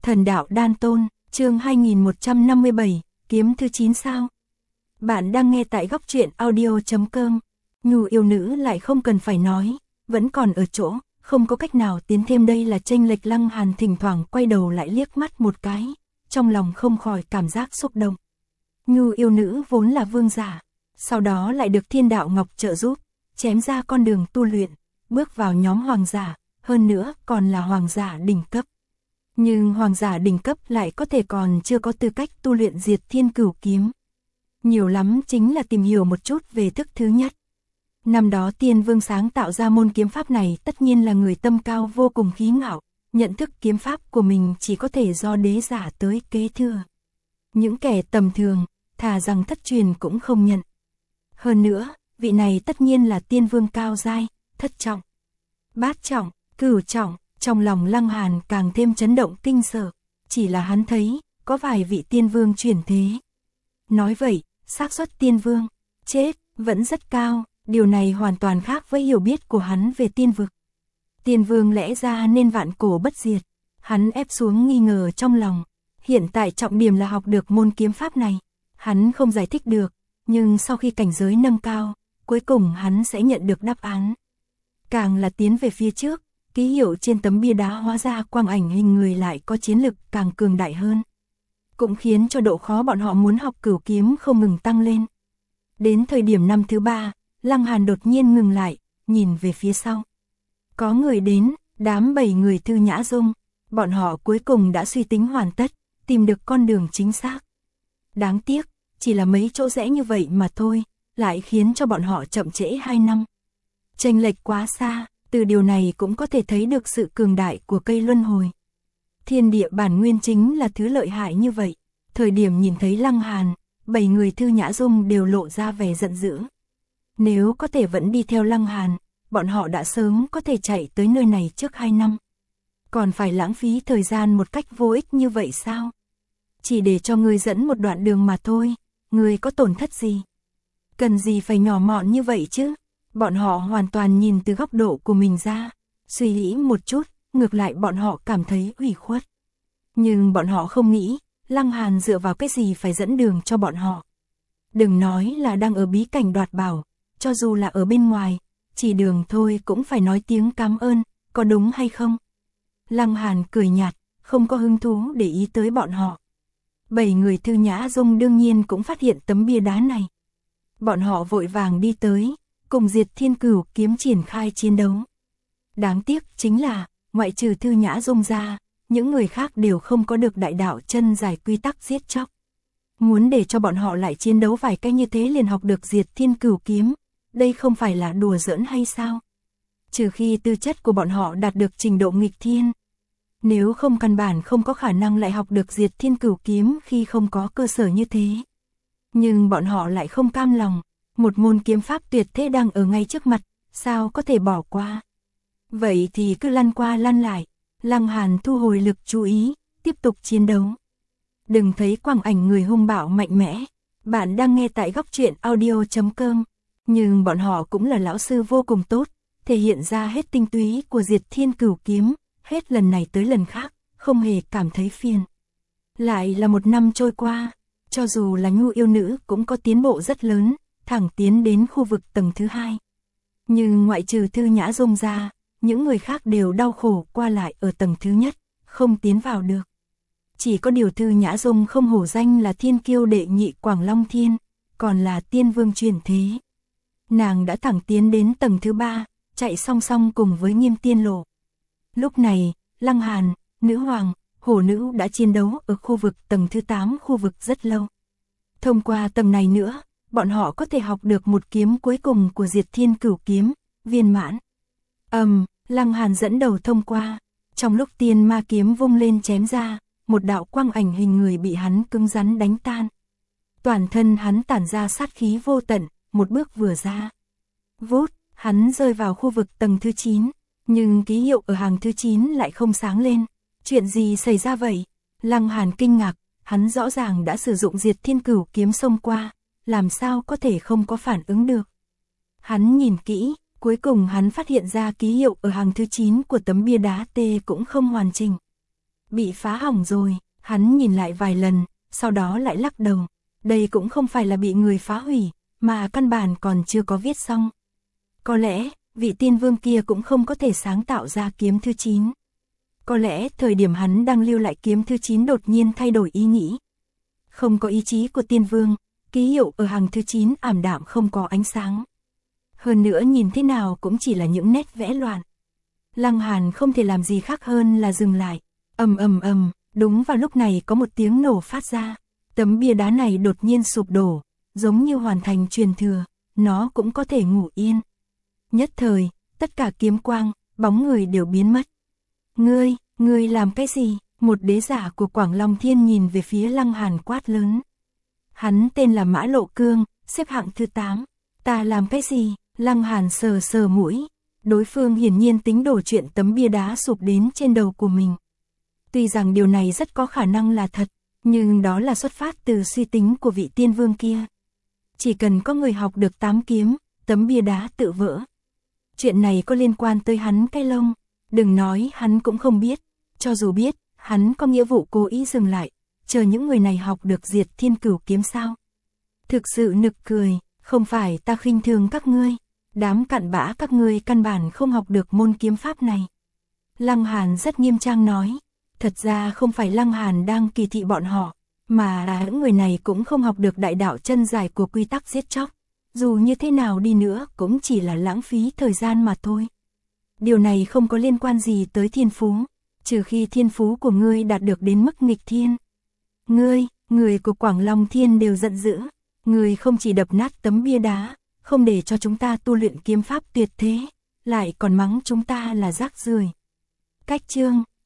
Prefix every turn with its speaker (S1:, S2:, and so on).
S1: Thần đạo đan tôn, chương 2157, kiếm thứ 9 sao? Bạn đang nghe tại góc truyện audio.com. Nhu yêu nữ lại không cần phải nói, vẫn còn ở chỗ, không có cách nào tiến thêm, đây là chênh lệch. Lăng Hàn thỉnh thoảng quay đầu lại liếc mắt một cái, trong lòng không khỏi cảm giác xúc động. Nhu yêu nữ vốn là vương giả, sau đó lại được Thiên Đạo Ngọc trợ giúp, chém ra con đường tu luyện, bước vào nhóm hoàng giả, hơn nữa còn là hoàng giả đỉnh cấp. Nhưng hoàng giả đỉnh cấp lại có thể còn chưa có tư cách tu luyện Diệt Thiên Cửu Kiếm. Nhiều lắm chính là tìm hiểu một chút về thức thứ nhất. Năm đó Tiên Vương sáng tạo ra môn kiếm pháp này tất nhiên là người tâm cao vô cùng khí ngạo, nhận thức kiếm pháp của mình chỉ có thể do đế giả tới kế thừa. Những kẻ tầm thường, thà rằng thất truyền cũng không nhận. Hơn nữa, vị này tất nhiên là Tiên Vương cao giai, thất trọng, bát trọng, cửu trọng. Trong lòng Lăng Hàn càng thêm chấn động kinh sợ, chỉ là hắn thấy, có vài vị tiên vương chuyển thế. Nói vậy, xác suất tiên vương chết vẫn rất cao, điều này hoàn toàn khác với hiểu biết của hắn về tiên vực. Tiên vương lẽ ra nên vạn cổ bất diệt, hắn ép xuống nghi ngờ trong lòng. Hiện tại trọng điểm là học được môn kiếm pháp này, hắn không giải thích được, nhưng sau khi cảnh giới nâng cao, cuối cùng hắn sẽ nhận được đáp án. Càng là tiến về phía trước, ký hiệu trên tấm bia đá hóa ra quang ảnh hình người lại có chiến lực càng cường đại hơn. Cũng khiến cho độ khó bọn họ muốn học cửu kiếm không ngừng tăng lên. Đến thời điểm năm thứ 3, Lăng Hàn đột nhiên ngừng lại, nhìn về phía sau. Có người đến, đám 7 người Thư Nhã Dung, bọn họ cuối cùng đã suy tính hoàn tất, tìm được con đường chính xác. Đáng tiếc, chỉ là mấy chỗ rẽ như vậy mà thôi, lại khiến cho bọn họ chậm trễ 2 năm. Chênh lệch quá xa. Từ điều này cũng có thể thấy được sự cường đại của cây luân hồi. Thiên địa bản nguyên chính là thứ lợi hại như vậy. Thời điểm nhìn thấy Lăng Hàn, 7 người Thư Nhã Dung đều lộ ra vẻ giận dữ. Nếu có thể vẫn đi theo Lăng Hàn, bọn họ đã sớm có thể chạy tới nơi này trước 2 năm. Còn phải lãng phí thời gian một cách vô ích như vậy sao? Chỉ để cho ngươi dẫn một đoạn đường mà thôi, ngươi có tổn thất gì? Cần gì phải nhỏ mọn như vậy chứ? Bọn họ hoàn toàn nhìn từ góc độ của mình ra, suy nghĩ một chút, ngược lại bọn họ cảm thấy ủy khuất. Nhưng bọn họ không nghĩ, Lăng Hàn dựa vào cái gì phải dẫn đường cho bọn họ. Đừng nói là đang ở bí cảnh đoạt bảo, cho dù là ở bên ngoài, chỉ đường thôi cũng phải nói tiếng cảm ơn, có đúng hay không? Lăng Hàn cười nhạt, không có hứng thú để ý tới bọn họ. 7 người Thư Nhã Dung đương nhiên cũng phát hiện tấm bia đá này. Bọn họ vội vàng đi tới, cùng Diệt Thiên Cửu Kiếm triển khai chiến đấu. Đáng tiếc chính là, ngoại trừ Thư Nhã Dung ra, những người khác đều không có được đại đạo chân giải quy tắc giết chóc. Muốn để cho bọn họ lại chiến đấu vài cái như thế liền học được Diệt Thiên Cửu Kiếm, đây không phải là đùa giỡn hay sao? Trừ khi tư chất của bọn họ đạt được trình độ nghịch thiên. Nếu không căn bản không có khả năng lại học được Diệt Thiên Cửu Kiếm khi không có cơ sở như thế. Nhưng bọn họ lại không cam lòng. Một môn kiếm pháp tuyệt thế đang ở ngay trước mặt, sao có thể bỏ qua? Vậy thì cứ lăn qua lăn lại. Lăng Hàn thu hồi lực chú ý, tiếp tục chiến đấu. Đừng thấy quang ảnh người hung bạo mạnh mẽ. Bạn đang nghe tại góc truyện audio.com. Nhưng bọn họ cũng là lão sư vô cùng tốt, thể hiện ra hết tinh túy của Diệt Thiên Cửu Kiếm, hết lần này tới lần khác, không hề cảm thấy phiền. Lại là 1 năm trôi qua, cho dù là Nhu yêu nữ cũng có tiến bộ rất lớn. Thẳng tiến đến khu vực tầng thứ 2. Nhưng ngoại trừ Thư Nhã Dung ra, những người khác đều đau khổ qua lại ở tầng thứ nhất, không tiến vào được. Chỉ có điều Thư Nhã Dung không hổ danh là thiên kiêu đệ nhị Quảng Long Thiên, còn là tiên vương truyền thế. Nàng đã thẳng tiến đến tầng thứ 3, chạy song song cùng với Nghiêm Tiên Lộ. Lúc này, Lăng Hàn, Nữ Hoàng, Hổ Nữ đã chiến đấu ở khu vực tầng thứ 8, khu vực rất lâu. Thông qua tầng này nữa, bọn họ có thể học được một kiếm cuối cùng của Diệt Thiên Cửu Kiếm, viên mãn. Lăng Hàn dẫn đầu thông qua, trong lúc tiên ma kiếm vung lên chém ra, một đạo quang ảnh hình người bị hắn cứng rắn đánh tan. Toàn thân hắn tản ra sát khí vô tận, một bước vừa ra. Vút, hắn rơi vào khu vực tầng thứ 9, nhưng ký hiệu ở hàng thứ 9 lại không sáng lên. Chuyện gì xảy ra vậy? Lăng Hàn kinh ngạc, hắn rõ ràng đã sử dụng Diệt Thiên Cửu Kiếm xông qua. Làm sao có thể không có phản ứng được. Hắn nhìn kỹ, cuối cùng hắn phát hiện ra ký hiệu ở hàng thứ 9 của tấm bia đá T cũng không hoàn chỉnh. bị phá hỏng rồi, hắn nhìn lại vài lần, sau đó lại lắc đầu. Đây cũng không phải là bị người phá hủy, mà căn bản còn chưa có viết xong. Có lẽ, vị tiên vương kia cũng không có thể sáng tạo ra kiếm thứ 9. Có lẽ thời điểm hắn đang lưu lại kiếm thứ 9 đột nhiên thay đổi ý nghĩ. Không có ý chí của tiên vương, ký hiệu ở hàng thứ 9 ảm đạm không có ánh sáng. Hơn nữa nhìn thế nào cũng chỉ là những nét vẽ loạn. Lăng Hàn không thể làm gì khác hơn là dừng lại. Ầm ầm ầm, đúng vào lúc này có một tiếng nổ phát ra. Tấm bia đá này đột nhiên sụp đổ, giống như hoàn thành truyền thừa, nó cũng có thể ngủ yên. Nhất thời, tất cả kiếm quang, bóng người đều biến mất. Ngươi làm cái gì? Một đế giả của Quảng Long Thiên nhìn về phía Lăng Hàn quát lớn. Hắn tên là Mã Lộ Cương, xếp hạng thứ 8. Ta làm cái gì? Lăng Hàn sờ sờ mũi. Đối phương hiển nhiên tính đổ chuyện tấm bia đá sụp đến trên đầu của mình. Tuy rằng điều này rất có khả năng là thật, nhưng đó là xuất phát từ suy tính của vị tiên vương kia. Chỉ cần có người học được 8 kiếm, tấm bia đá tự vỡ. Chuyện này có liên quan tới hắn cái lông. Đừng nói hắn cũng không biết. Cho dù biết, hắn có nghĩa vụ cố ý dừng lại, chờ những người này học được diệt thiên cửu kiếm sao. Thực sự nực cười, không phải ta khinh thường các ngươi. Đám cặn bã các ngươi căn bản không học được môn kiếm pháp này. Lăng Hàn rất nghiêm trang nói. Thật ra không phải Lăng Hàn đang kỳ thị bọn họ, mà là những người này cũng không học được đại đạo chân dài của quy tắc giết chóc. Dù như thế nào đi nữa cũng chỉ là lãng phí thời gian mà thôi. Điều này không có liên quan gì tới thiên phú, trừ khi thiên phú của ngươi đạt được đến mức nghịch thiên. Người của Quảng Long Thiên đều giận dữ. Ngươi không chỉ đập nát tấm bia đá, không để cho chúng ta tu luyện kiếm pháp tuyệt thế, lại còn mắng chúng ta là rác rưởi. Cách chương